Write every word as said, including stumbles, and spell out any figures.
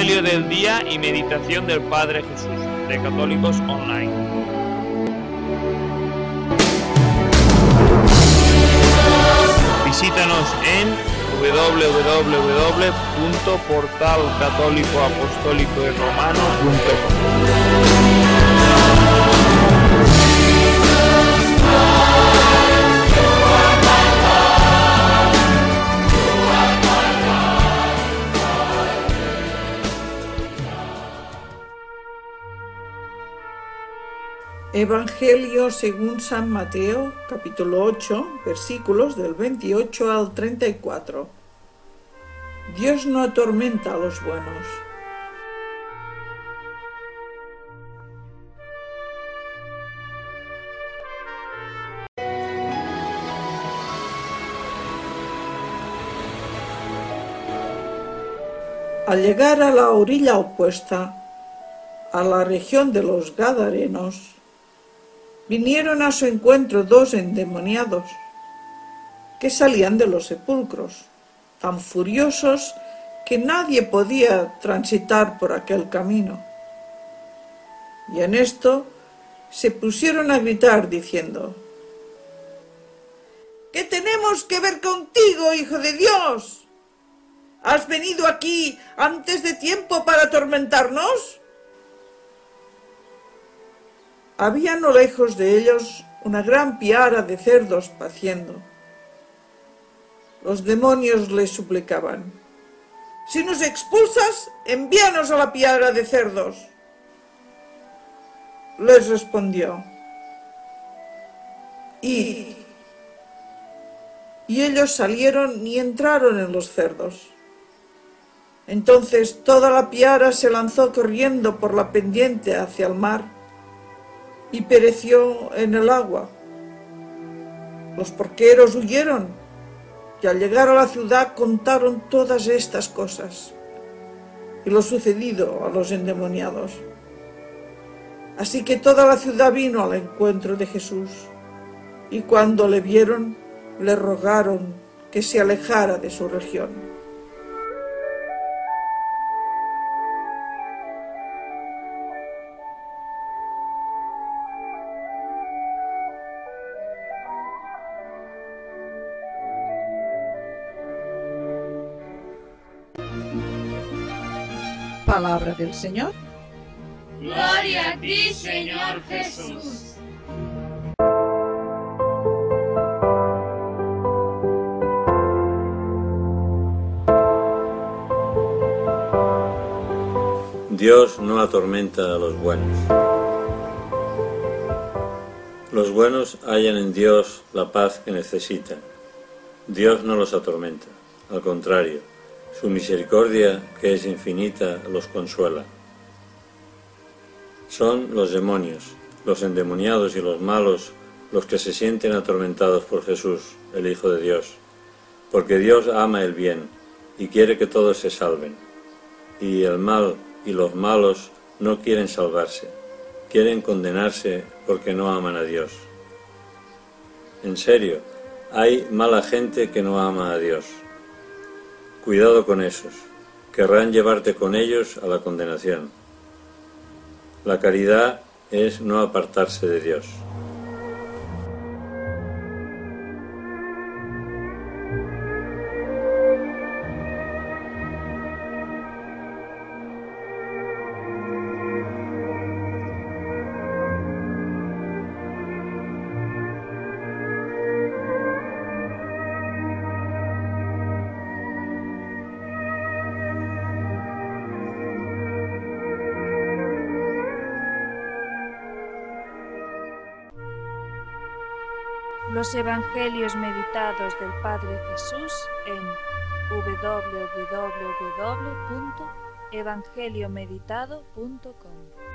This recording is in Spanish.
Evangelio del Día y Meditación del Padre Jesús, de Católicos Online. Visítanos en doble u doble u doble u punto portal católico apostólico y romano punto com. Evangelio según San Mateo, capítulo ocho, versículos del veintiocho al treinta y cuatro. Dios no atormenta a los buenos. Al llegar a la orilla opuesta, a la región de los Gadarenos, vinieron a su encuentro dos endemoniados que salían de los sepulcros, tan furiosos que nadie podía transitar por aquel camino. Y en esto se pusieron a gritar diciendo: ¿Qué tenemos que ver contigo, Hijo de Dios? ¿Has venido aquí antes de tiempo para atormentarnos? Había no lejos de ellos una gran piara de cerdos paciendo. Los demonios les suplicaban: si nos expulsas, envíanos a la piara de cerdos. Les respondió: id. Y ellos salieron y entraron en los cerdos. Entonces toda la piara se lanzó corriendo por la pendiente hacia el mar y pereció en el agua. Los porqueros huyeron y al llegar a la ciudad contaron todas estas cosas y lo sucedido a los endemoniados. Así que toda la ciudad vino al encuentro de Jesús y cuando le vieron le rogaron que se alejara de su región. Palabra del Señor. Gloria a ti, Señor Jesús. Dios no atormenta a los buenos. Los buenos hallan en Dios la paz que necesitan. Dios no los atormenta, al contrario, su misericordia, que es infinita, los consuela. Son los demonios, los endemoniados y los malos los que se sienten atormentados por Jesús, el Hijo de Dios, porque Dios ama el bien y quiere que todos se salven. Y el mal y los malos no quieren salvarse, quieren condenarse porque no aman a Dios. En serio, hay mala gente que no ama a Dios. Cuidado con esos, querrán llevarte con ellos a la condenación. La caridad es no apartarse de Dios. Los Evangelios meditados del Padre Jesús en doble u doble u doble u punto evangelio meditado punto com.